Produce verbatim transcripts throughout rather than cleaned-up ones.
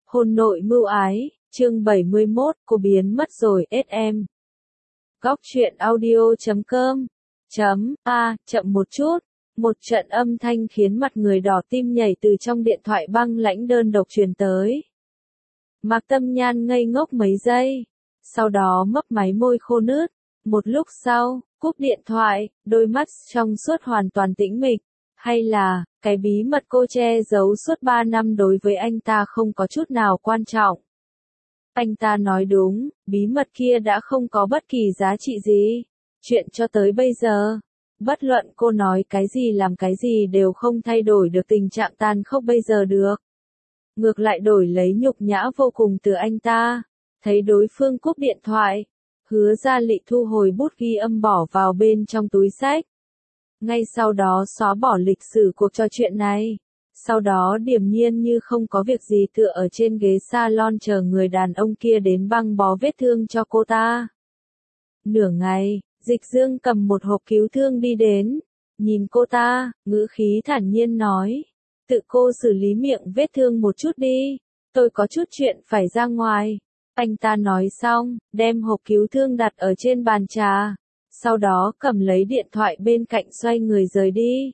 Hôn nội mưu ái, chương bảy mươi mốt, cô biến mất rồi ét em. Góc truyện audio chấm com chấm a chậm một chút, một trận âm thanh khiến mặt người đỏ tim nhảy từ trong điện thoại băng lãnh đơn độc truyền tới. Mạc Tâm Nhan ngây ngốc mấy giây, sau đó mấp máy môi khô nứt, một lúc sau, cúp điện thoại, đôi mắt trong suốt hoàn toàn tĩnh mịch, hay là, cái bí mật cô che giấu suốt ba năm đối với anh ta không có chút nào quan trọng. Anh ta nói đúng, bí mật kia đã không có bất kỳ giá trị gì. Chuyện cho tới bây giờ, bất luận cô nói cái gì làm cái gì đều không thay đổi được tình trạng tàn khốc bây giờ được. Ngược lại đổi lấy nhục nhã vô cùng từ anh ta. Thấy đối phương cúp điện thoại, Hứa Gia Lị thu hồi bút ghi âm bỏ vào bên trong túi xách. Ngay sau đó xóa bỏ lịch sử cuộc trò chuyện này. Sau đó điềm nhiên như không có việc gì tựa ở trên ghế salon chờ người đàn ông kia đến băng bó vết thương cho cô ta. Nửa ngày, Dịch Dương cầm một hộp cứu thương đi đến, nhìn cô ta, ngữ khí thản nhiên nói, tự cô xử lý miệng vết thương một chút đi, tôi có chút chuyện phải ra ngoài. Anh ta nói xong, đem hộp cứu thương đặt ở trên bàn trà, sau đó cầm lấy điện thoại bên cạnh xoay người rời đi.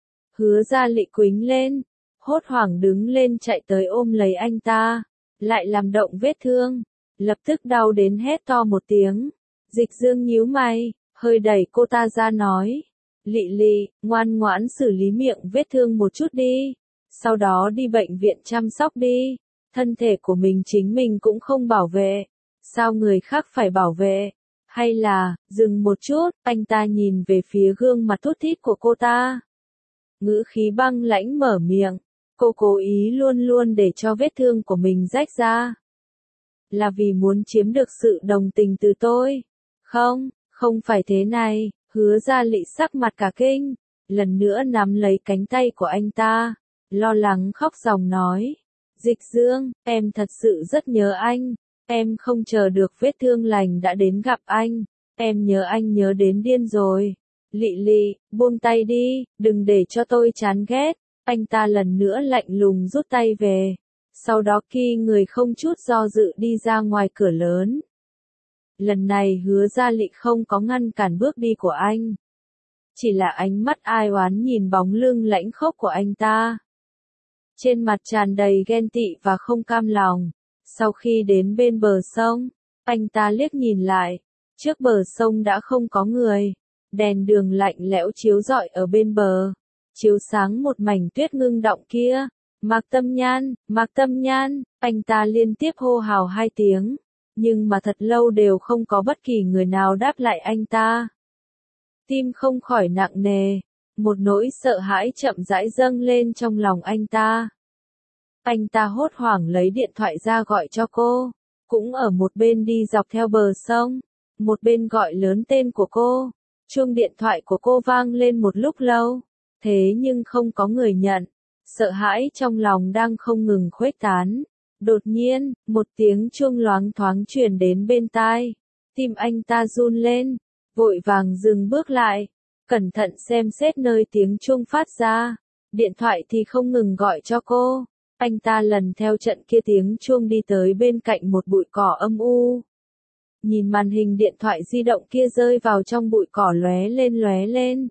Hứa Gia Lị quĩnh lên, hốt hoảng đứng lên chạy tới ôm lấy anh ta, lại làm động vết thương, lập tức đau đến hét to một tiếng. Dịch Dương nhíu mày, hơi đẩy cô ta ra nói, Lị Lị, ngoan ngoãn xử lý miệng vết thương một chút đi, sau đó đi bệnh viện chăm sóc đi, thân thể của mình chính mình cũng không bảo vệ, sao người khác phải bảo vệ, hay là, dừng một chút, anh ta nhìn về phía gương mặt thút thít của cô ta. Ngữ khí băng lãnh mở miệng, cô cố ý luôn luôn để cho vết thương của mình rách ra. Là vì muốn chiếm được sự đồng tình từ tôi. Không, không phải thế này, Hứa Gia Lị sắc mặt cả kinh, lần nữa nắm lấy cánh tay của anh ta, lo lắng khóc ròng nói. Dịch Dương, em thật sự rất nhớ anh, em không chờ được vết thương lành đã đến gặp anh, em nhớ anh nhớ đến điên rồi. Lị Lị, buông tay đi, đừng để cho tôi chán ghét. Anh ta lần nữa lạnh lùng rút tay về. Sau đó khi người không chút do dự đi ra ngoài cửa lớn. Lần này Hứa Gia Lị không có ngăn cản bước đi của anh. Chỉ là ánh mắt ai oán nhìn bóng lưng lãnh khốc của anh ta. Trên mặt tràn đầy ghen tị và không cam lòng. Sau khi đến bên bờ sông, anh ta liếc nhìn lại. Trước bờ sông đã không có người. Đèn đường lạnh lẽo chiếu rọi ở bên bờ, chiếu sáng một mảnh tuyết ngưng đọng kia. Mạc Tâm Nhan, Mạc Tâm Nhan, anh ta liên tiếp hô hào hai tiếng, nhưng mà thật lâu đều không có bất kỳ người nào đáp lại anh ta. Tim không khỏi nặng nề, một nỗi sợ hãi chậm rãi dâng lên trong lòng anh ta. Anh ta hốt hoảng lấy điện thoại ra gọi cho cô, cũng ở một bên đi dọc theo bờ sông, một bên gọi lớn tên của cô. Chuông điện thoại của cô vang lên một lúc lâu, thế nhưng không có người nhận, sợ hãi trong lòng đang không ngừng khuếch tán. Đột nhiên, một tiếng chuông loáng thoáng truyền đến bên tai, tim anh ta run lên, vội vàng dừng bước lại, cẩn thận xem xét nơi tiếng chuông phát ra, điện thoại thì không ngừng gọi cho cô. Anh ta lần theo trận kia tiếng chuông đi tới bên cạnh một bụi cỏ âm u. Nhìn màn hình điện thoại di động kia rơi vào trong bụi cỏ lóe lên lóe lên.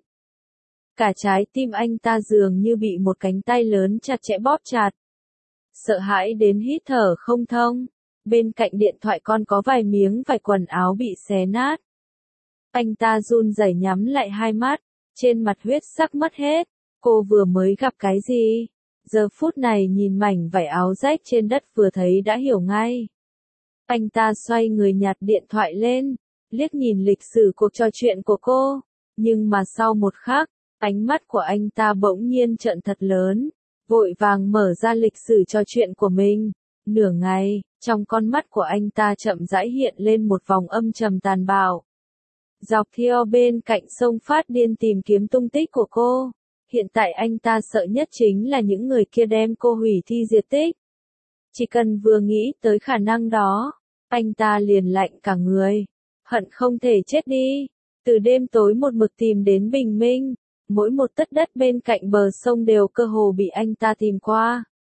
Cả trái tim anh ta dường như bị một cánh tay lớn chặt chẽ bóp chặt. Sợ hãi đến hít thở không thông. Bên cạnh điện thoại còn có vài miếng vải quần áo bị xé nát. Anh ta run rẩy nhắm lại hai mắt, trên mặt huyết sắc mất hết. Cô vừa mới gặp cái gì? Giờ phút này nhìn mảnh vải áo rách trên đất vừa thấy đã hiểu ngay. Anh ta xoay người nhặt điện thoại lên, liếc nhìn lịch sử cuộc trò chuyện của cô, nhưng mà sau một khắc, ánh mắt của anh ta bỗng nhiên trợn thật lớn, vội vàng mở ra lịch sử trò chuyện của mình. Nửa ngày, trong con mắt của anh ta chậm rãi hiện lên một vòng âm trầm tàn bạo. Dọc theo bên cạnh sông phát điên tìm kiếm tung tích của cô, hiện tại anh ta sợ nhất chính là những người kia đem cô hủy thi diệt tích. Chỉ cần vừa nghĩ tới khả năng đó, anh ta liền lạnh cả người, hận không thể chết đi. Từ đêm tối một mực tìm đến bình minh, mỗi một tấc đất bên cạnh bờ sông đều cơ hồ bị anh ta tìm qua.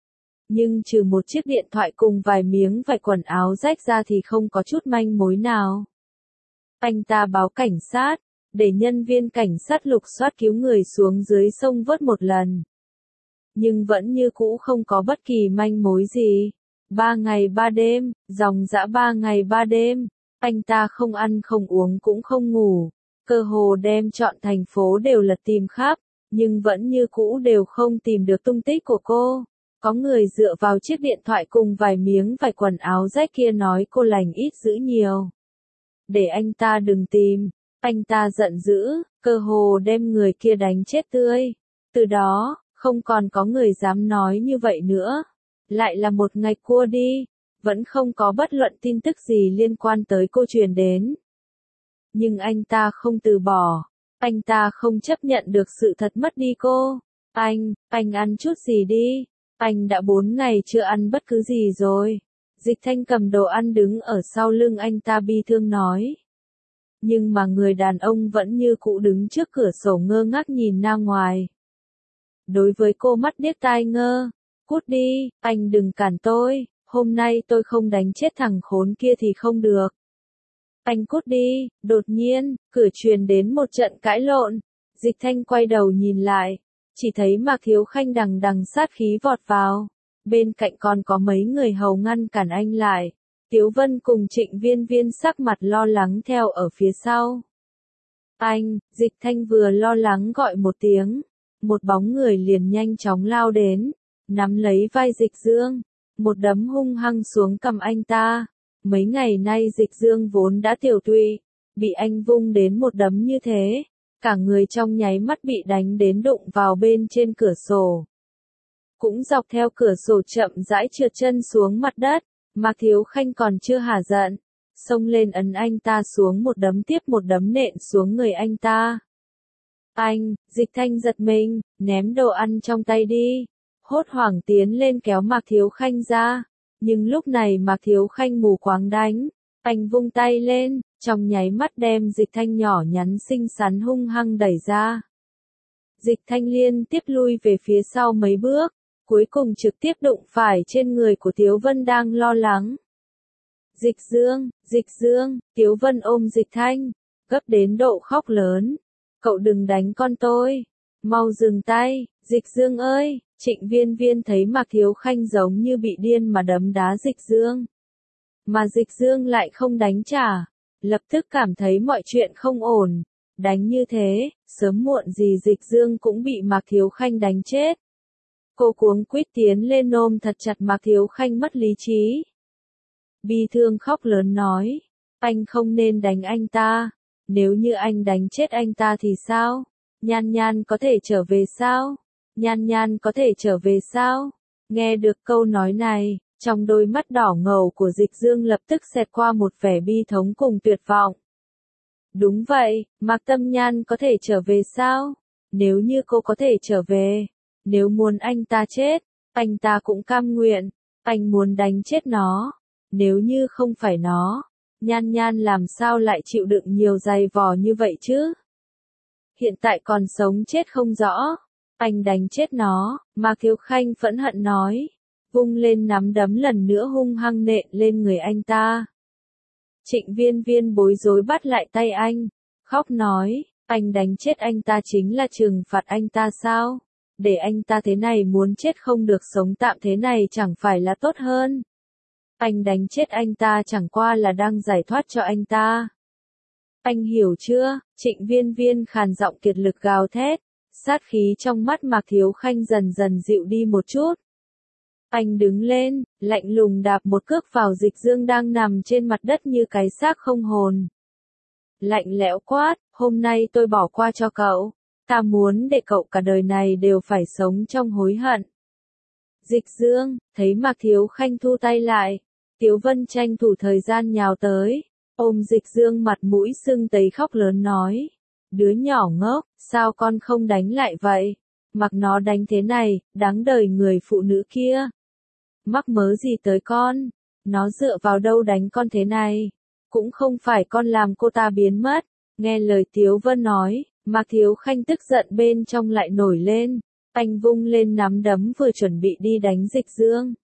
Nhưng trừ một chiếc điện thoại cùng vài miếng vải quần áo rách ra thì không có chút manh mối nào. Anh ta báo cảnh sát, để nhân viên cảnh sát lục soát cứu người xuống dưới sông vớt một lần. Nhưng vẫn như cũ không có bất kỳ manh mối gì. Ba ngày ba đêm, dòng dã ba ngày ba đêm, anh ta không ăn không uống cũng không ngủ, cơ hồ đem trọn thành phố đều lật tìm khắp, nhưng vẫn như cũ đều không tìm được tung tích của cô. Có người dựa vào chiếc điện thoại cùng vài miếng vải quần áo rách kia nói cô lành ít dữ nhiều. Để anh ta đừng tìm, anh ta giận dữ, cơ hồ đem người kia đánh chết tươi. Từ đó, không còn có người dám nói như vậy nữa. Lại là một ngày qua đi, vẫn không có bất luận tin tức gì liên quan tới cô truyền đến. Nhưng anh ta không từ bỏ, anh ta không chấp nhận được sự thật mất đi cô. Anh, anh ăn chút gì đi, anh đã bốn ngày chưa ăn bất cứ gì rồi. Dịch Thanh cầm đồ ăn đứng ở sau lưng anh ta bi thương nói. Nhưng mà người đàn ông vẫn như cũ đứng trước cửa sổ ngơ ngác nhìn ra ngoài. Đối với cô mắt điếc tai ngơ, cút đi, anh đừng cản tôi, hôm nay tôi không đánh chết thằng khốn kia thì không được. Anh cút đi, đột nhiên, cửa truyền đến một trận cãi lộn, Dịch Thanh quay đầu nhìn lại, chỉ thấy Mạc Thiếu Khanh đằng đằng sát khí vọt vào, bên cạnh còn có mấy người hầu ngăn cản anh lại, Tiếu Vân cùng Trịnh Viên Viên sắc mặt lo lắng theo ở phía sau. Anh, Dịch Thanh vừa lo lắng gọi một tiếng, một bóng người liền nhanh chóng lao đến, nắm lấy vai Dịch Dương, một đấm hung hăng xuống cầm anh ta. Mấy ngày nay Dịch Dương vốn đã tiểu tụy, bị anh vung đến một đấm như thế, cả người trong nháy mắt bị đánh đến đụng vào bên trên cửa sổ. Cũng dọc theo cửa sổ chậm rãi trượt chân xuống mặt đất, Mạc Thiếu Khanh còn chưa hả giận, xông lên ấn anh ta xuống một đấm tiếp một đấm nện xuống người anh ta. Anh, Dịch Thanh giật mình, ném đồ ăn trong tay đi, hốt hoảng tiến lên kéo Mạc Thiếu Khanh ra. Nhưng lúc này Mạc Thiếu Khanh mù quáng đánh, anh vung tay lên, trong nháy mắt đem Dịch Thanh nhỏ nhắn xinh xắn hung hăng đẩy ra. Dịch Thanh liên tiếp lui về phía sau mấy bước, cuối cùng trực tiếp đụng phải trên người của Tiếu Vân đang lo lắng. Dịch Dương, Dịch Dương, Tiếu Vân ôm Dịch Thanh, gấp đến độ khóc lớn. Cậu đừng đánh con tôi, mau dừng tay, Dịch Dương ơi. Trịnh Viên Viên thấy Mạc Thiếu Khanh giống như bị điên mà đấm đá Dịch Dương. Mà Dịch Dương lại không đánh trả, lập tức cảm thấy mọi chuyện không ổn. Đánh như thế, sớm muộn gì Dịch Dương cũng bị Mạc Thiếu Khanh đánh chết. Cô cuống quýt tiến lên ôm thật chặt Mạc Thiếu Khanh mất lý trí. Bi thương khóc lớn nói, anh không nên đánh anh ta, nếu như anh đánh chết anh ta thì sao? Nhan Nhan có thể trở về sao? Nhan Nhan có thể trở về sao? Nghe được câu nói này, trong đôi mắt đỏ ngầu của Dịch Dương lập tức xẹt qua một vẻ bi thống cùng tuyệt vọng. Đúng vậy, Mạc Tâm Nhan có thể trở về sao? Nếu như cô có thể trở về, nếu muốn anh ta chết, anh ta cũng cam nguyện, anh muốn đánh chết nó. Nếu như không phải nó, Nhan Nhan làm sao lại chịu đựng nhiều dày vò như vậy chứ? Hiện tại còn sống chết không rõ. Anh đánh chết nó, Mạc Thiếu Khanh phẫn hận nói, vung lên nắm đấm lần nữa hung hăng nện lên người anh ta. Trịnh Viên Viên bối rối bắt lại tay anh, khóc nói, anh đánh chết anh ta chính là trừng phạt anh ta sao? Để anh ta thế này muốn chết không được sống tạm thế này chẳng phải là tốt hơn? Anh đánh chết anh ta chẳng qua là đang giải thoát cho anh ta. Anh hiểu chưa? Trịnh Viên Viên khàn giọng kiệt lực gào thét. Sát khí trong mắt Mạc Thiếu Khanh dần dần dịu đi một chút. Anh đứng lên, lạnh lùng đạp một cước vào Dịch Dương đang nằm trên mặt đất như cái xác không hồn. Lạnh lẽo quát, hôm nay tôi bỏ qua cho cậu, ta muốn để cậu cả đời này đều phải sống trong hối hận. Dịch Dương, thấy Mạc Thiếu Khanh thu tay lại, Tiếu Vân tranh thủ thời gian nhào tới, ôm Dịch Dương mặt mũi sưng tấy khóc lớn nói. Đứa nhỏ ngốc, sao con không đánh lại vậy? Mặc nó đánh thế này, đáng đời người phụ nữ kia. Mắc mớ gì tới con? Nó dựa vào đâu đánh con thế này? Cũng không phải con làm cô ta biến mất. Nghe lời Tiếu Vân nói, Mạc Thiếu Khanh tức giận bên trong lại nổi lên. Anh vung lên nắm đấm vừa chuẩn bị đi đánh Dịch Dương.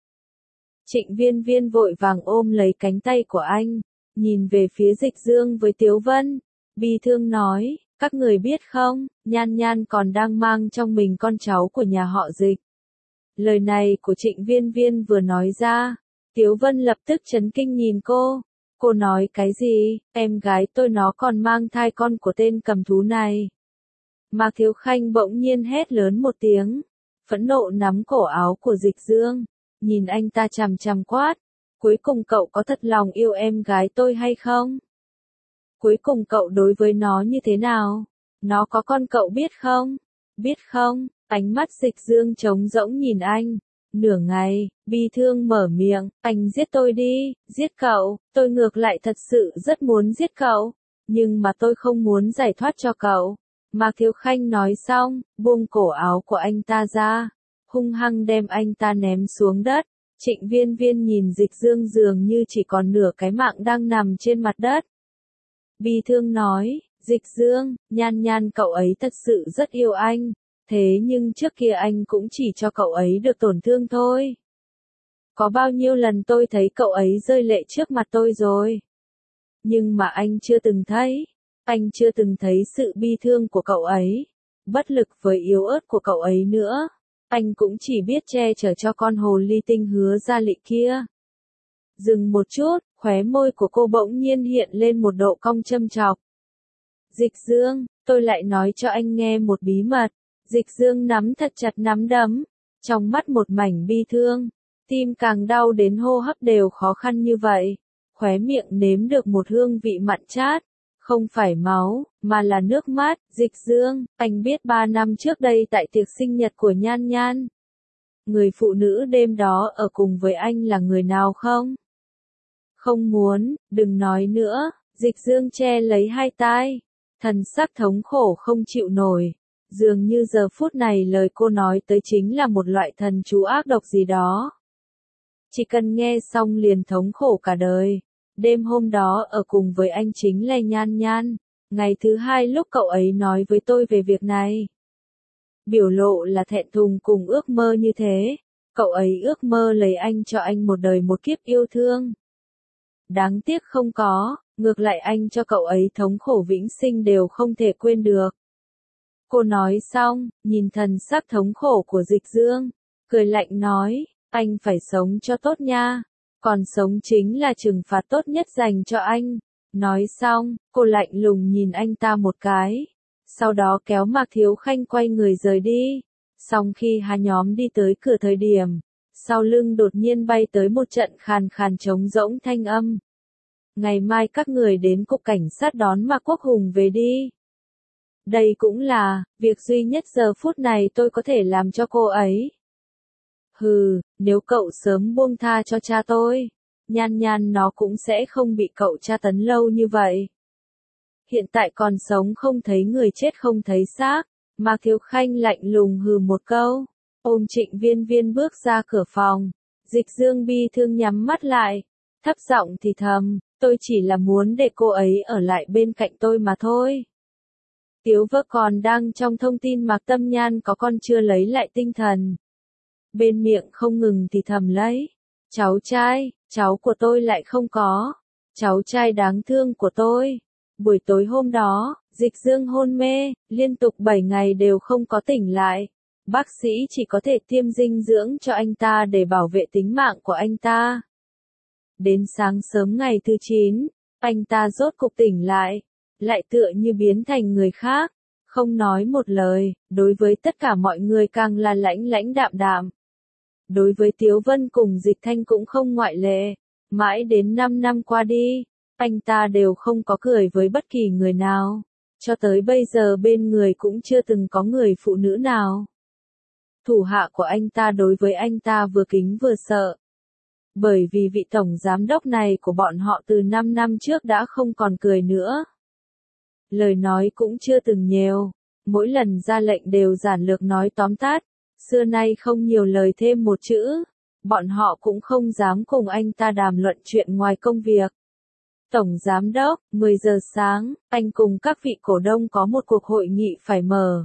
Trịnh Viên Viên vội vàng ôm lấy cánh tay của anh, nhìn về phía Dịch Dương với Tiếu Vân, bi thương nói, các người biết không, Nhan Nhan còn đang mang trong mình con cháu của nhà họ Dịch. Lời này của Trịnh Viên Viên vừa nói ra, Tiếu Vân lập tức chấn kinh nhìn cô. Cô nói cái gì, em gái tôi nó còn mang thai con của tên cầm thú này. Mạc Thiếu Khanh bỗng nhiên hét lớn một tiếng, phẫn nộ nắm cổ áo của Dịch Dương, nhìn anh ta chằm chằm quát, cuối cùng cậu có thật lòng yêu em gái tôi hay không? Cuối cùng cậu đối với nó như thế nào? Nó có con cậu biết không? Biết không? Ánh mắt Dịch Dương trống rỗng nhìn anh. Nửa ngày, bi thương mở miệng, anh giết tôi đi, giết cậu, tôi ngược lại thật sự rất muốn giết cậu, nhưng mà tôi không muốn giải thoát cho cậu. Mạc Thiếu Khanh nói xong, buông cổ áo của anh ta ra, hung hăng đem anh ta ném xuống đất. Trịnh Viên Viên nhìn Dịch Dương dường như chỉ còn nửa cái mạng đang nằm trên mặt đất. Bi thương nói, Dịch Dương, Nhan Nhan cậu ấy thật sự rất yêu anh, thế nhưng trước kia anh cũng chỉ cho cậu ấy được tổn thương thôi. Có bao nhiêu lần tôi thấy cậu ấy rơi lệ trước mặt tôi rồi. Nhưng mà anh chưa từng thấy, anh chưa từng thấy sự bi thương của cậu ấy, bất lực với yếu ớt của cậu ấy nữa. Anh cũng chỉ biết che chở cho con hồ ly tinh Hứa Gia Lị kia. Dừng một chút, khóe môi của cô bỗng nhiên hiện lên một độ cong châm chọc. Dịch Dương, tôi lại nói cho anh nghe một bí mật. Dịch Dương nắm thật chặt nắm đấm, trong mắt một mảnh bi thương, tim càng đau đến hô hấp đều khó khăn như vậy. Khóe miệng nếm được một hương vị mặn chát, không phải máu, mà là nước mắt. Dịch Dương, anh biết ba năm trước đây tại tiệc sinh nhật của Nhan Nhan, người phụ nữ đêm đó ở cùng với anh là người nào không? Không muốn, đừng nói nữa. Dịch Dương che lấy hai tai, thần sắc thống khổ không chịu nổi. Dường như giờ phút này lời cô nói tới chính là một loại thần chú ác độc gì đó. Chỉ cần nghe xong liền thống khổ cả đời. Đêm hôm đó ở cùng với anh chính là Nhan Nhan. Ngày thứ hai lúc cậu ấy nói với tôi về việc này, biểu lộ là thẹn thùng cùng ước mơ như thế. Cậu ấy ước mơ lấy anh cho anh một đời một kiếp yêu thương. Đáng tiếc không có, ngược lại anh cho cậu ấy thống khổ vĩnh sinh đều không thể quên được. Cô nói xong, nhìn thần sắc thống khổ của Dịch Dương, cười lạnh nói, anh phải sống cho tốt nha, còn sống chính là trừng phạt tốt nhất dành cho anh. Nói xong, cô lạnh lùng nhìn anh ta một cái, sau đó kéo Mạc Thiếu Khanh quay người rời đi. Xong khi hai nhóm đi tới cửa thời điểm, sau lưng đột nhiên bay tới một trận khàn khàn trống rỗng thanh âm. Ngày mai các người đến cục cảnh sát đón Mạc Quốc Hùng về đi. Đây cũng là việc duy nhất giờ phút này tôi có thể làm cho cô ấy. Hừ, nếu cậu sớm buông tha cho cha tôi, Nhan Nhan nó cũng sẽ không bị cậu tra tấn lâu như vậy. Hiện tại còn sống không thấy người chết không thấy xác. Mạc Thiếu Khanh lạnh lùng hừ một câu, ôm Trịnh Viên Viên bước ra cửa phòng. Dịch Dương bi thương nhắm mắt lại, thấp giọng thì thầm, tôi chỉ là muốn để cô ấy ở lại bên cạnh tôi mà thôi. Tiếu Vơ còn đang trong thông tin Mạc Tâm Nhan có con chưa lấy lại tinh thần. Bên miệng không ngừng thì thầm lấy, cháu trai, cháu của tôi lại không có, cháu trai đáng thương của tôi. Buổi tối hôm đó, Dịch Dương hôn mê, liên tục bảy ngày đều không có tỉnh lại. Bác sĩ chỉ có thể tiêm dinh dưỡng cho anh ta để bảo vệ tính mạng của anh ta. Đến sáng sớm ngày thứ chín, anh ta rốt cục tỉnh lại, lại tựa như biến thành người khác, không nói một lời, đối với tất cả mọi người càng là lãnh lãnh đạm đạm. Đối với Tiếu Vân cùng Dịch Thanh cũng không ngoại lệ, mãi đến năm năm qua đi, anh ta đều không có cười với bất kỳ người nào, cho tới bây giờ bên người cũng chưa từng có người phụ nữ nào. Thủ hạ của anh ta đối với anh ta vừa kính vừa sợ. Bởi vì vị tổng giám đốc này của bọn họ từ năm năm trước đã không còn cười nữa. Lời nói cũng chưa từng nhiều, mỗi lần ra lệnh đều giản lược nói tóm tắt, xưa nay không nhiều lời thêm một chữ, bọn họ cũng không dám cùng anh ta đàm luận chuyện ngoài công việc. Tổng giám đốc, mười giờ sáng, anh cùng các vị cổ đông có một cuộc hội nghị phải mở.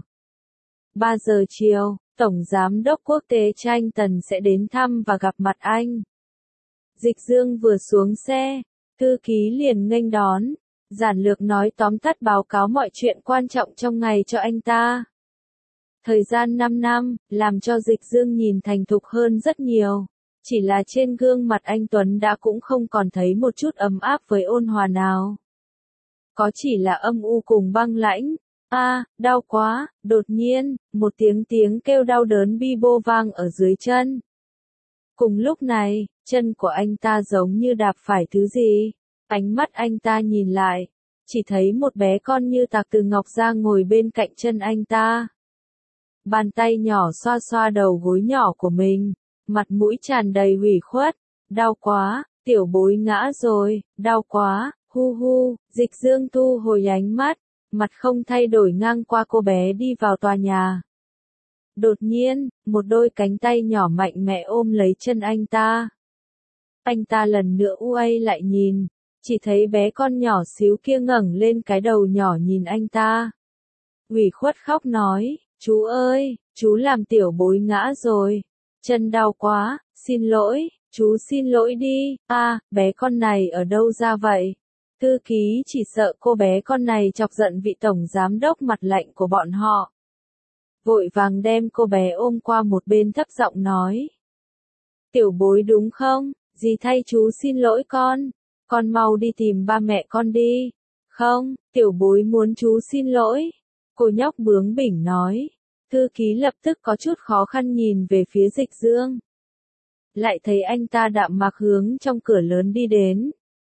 ba giờ chiều, Tổng giám đốc quốc tế Tranh Tần sẽ đến thăm và gặp mặt anh. Dịch Dương vừa xuống xe, thư ký liền nghênh đón, giản lược nói tóm tắt báo cáo mọi chuyện quan trọng trong ngày cho anh ta. Thời gian năm năm, làm cho Dịch Dương nhìn thành thục hơn rất nhiều. Chỉ là trên gương mặt anh Tuấn đã cũng không còn thấy một chút ấm áp với ôn hòa nào. Có chỉ là âm u cùng băng lãnh. A, à, đau quá, đột nhiên, một tiếng tiếng kêu đau đớn bi bô vang ở dưới chân. Cùng lúc này, chân của anh ta giống như đạp phải thứ gì. Ánh mắt anh ta nhìn lại, chỉ thấy một bé con như tạc từ ngọc ra ngồi bên cạnh chân anh ta. Bàn tay nhỏ xoa xoa đầu gối nhỏ của mình, mặt mũi tràn đầy ủy khuất. Đau quá, tiểu bối ngã rồi, đau quá, hu hu. Dịch Dương thu hồi ánh mắt, mặt không thay đổi ngang qua cô bé đi vào tòa nhà. Đột nhiên, một đôi cánh tay nhỏ mạnh mẽ ôm lấy chân anh ta. Anh ta lần nữa uây lại nhìn, chỉ thấy bé con nhỏ xíu kia ngẩng lên cái đầu nhỏ nhìn anh ta. Ủy khuất khóc nói, chú ơi, chú làm tiểu bối ngã rồi, chân đau quá, xin lỗi, chú xin lỗi đi. A, à, bé con này ở đâu ra vậy? Thư ký chỉ sợ cô bé con này chọc giận vị tổng giám đốc mặt lạnh của bọn họ. Vội vàng đem cô bé ôm qua một bên thấp giọng nói. Tiểu bối đúng không? Dì thay chú xin lỗi con. Con mau đi tìm ba mẹ con đi. Không, tiểu bối muốn chú xin lỗi. Cô nhóc bướng bỉnh nói. Thư ký lập tức có chút khó khăn nhìn về phía Dịch Dương. Lại thấy anh ta đạm mạc hướng trong cửa lớn đi đến.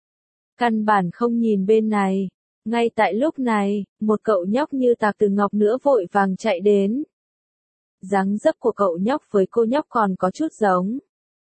Căn bản không nhìn bên này. Ngay tại lúc này, một cậu nhóc như tạc từ ngọc nữa vội vàng chạy đến. Dáng dấp của cậu nhóc với cô nhóc còn có chút giống.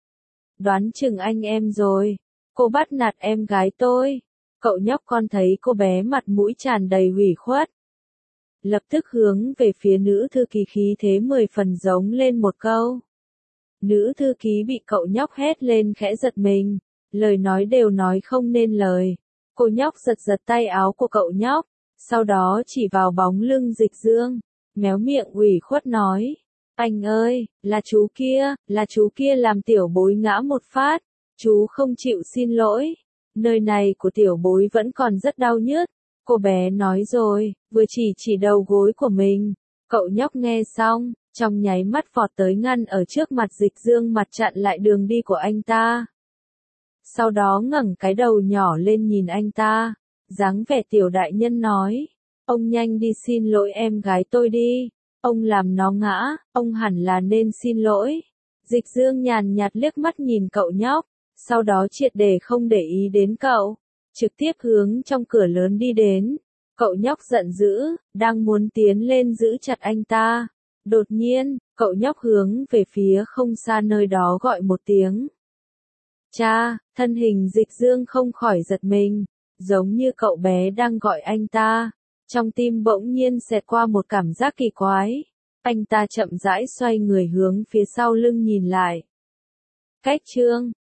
Đoán chừng anh em rồi. Cô bắt nạt em gái tôi. Cậu nhóc con thấy cô bé mặt mũi tràn đầy ủy khuất. Lập tức hướng về phía nữ thư ký khí thế mười phần giống lên một câu. Nữ thư ký bị cậu nhóc hét lên khẽ giật mình. Lời nói đều nói không nên lời. Cô nhóc giật giật tay áo của cậu nhóc, sau đó chỉ vào bóng lưng Dịch Dương, méo miệng ủy khuất nói, anh ơi, là chú kia, là chú kia làm tiểu bối ngã một phát, chú không chịu xin lỗi, nơi này của tiểu bối vẫn còn rất đau nhức, cô bé nói rồi, vừa chỉ chỉ đầu gối của mình, cậu nhóc nghe xong, trong nháy mắt vọt tới ngăn ở trước mặt Dịch Dương mặt chặn lại đường đi của anh ta. Sau đó ngẩng cái đầu nhỏ lên nhìn anh ta, dáng vẻ tiểu đại nhân nói, ông nhanh đi xin lỗi em gái tôi đi, ông làm nó ngã, ông hẳn là nên xin lỗi. Dịch Dương nhàn nhạt liếc mắt nhìn cậu nhóc, sau đó triệt để không để ý đến cậu, trực tiếp hướng trong cửa lớn đi đến. Cậu nhóc giận dữ, đang muốn tiến lên giữ chặt anh ta. Đột nhiên, cậu nhóc hướng về phía không xa nơi đó gọi một tiếng. Cha, thân hình Dịch Dương không khỏi giật mình, giống như cậu bé đang gọi anh ta. Trong tim bỗng nhiên xẹt qua một cảm giác kỳ quái. Anh ta chậm rãi xoay người hướng phía sau lưng nhìn lại. Cách chương